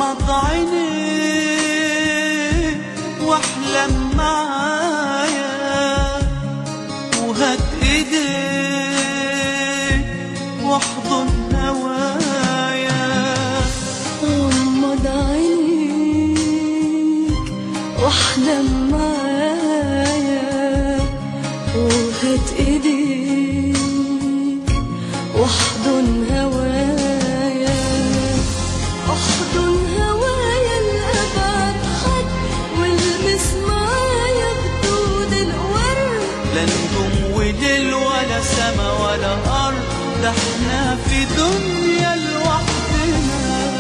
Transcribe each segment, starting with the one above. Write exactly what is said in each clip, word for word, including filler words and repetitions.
غمض عينيك واحلم معايا، وهات ايديك واحضن هوايا. غمض عينيك واحلم معايا، وهات ايديك واحضن هوايا. احضن هوايا لأبعد حد، والمس معايا خدود الورد. لا نجوم وليل ولا سما ولا أرض، ده احنا في دنيا لوحدنا.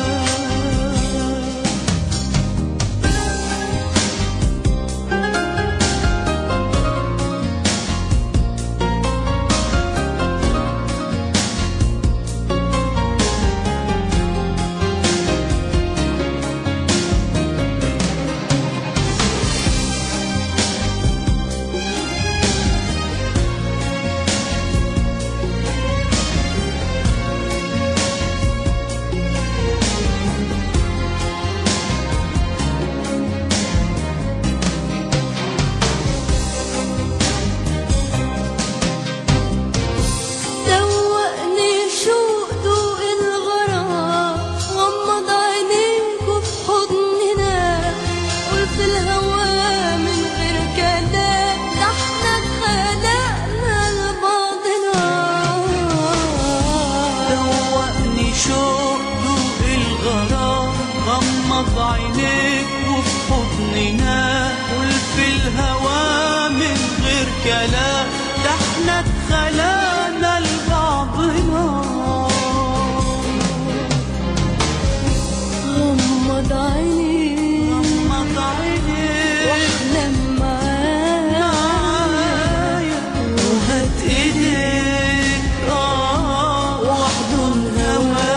غمض عينيك وفي حضننا، قول في الهوى من غير كلام، ده احنا اتخلقنا لبعضنا. غمض عينيك غمض عينيك واحلم معايا، وهات ايديك اه واحضن هوايا.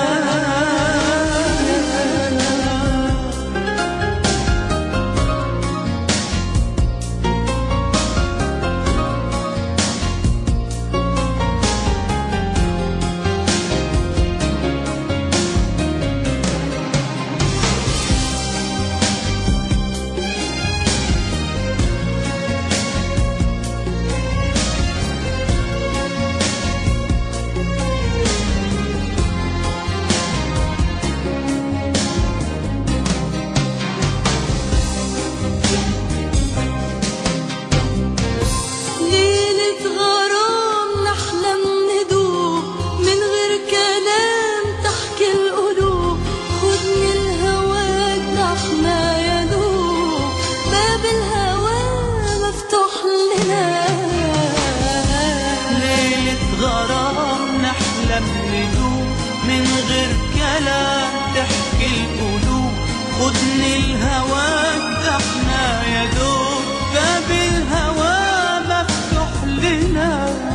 غرام نحلم ندوب من غير كلام تحكي القلوب، خدني الهوى ده احنا يا دوب باب الهوى مفتوح لنا.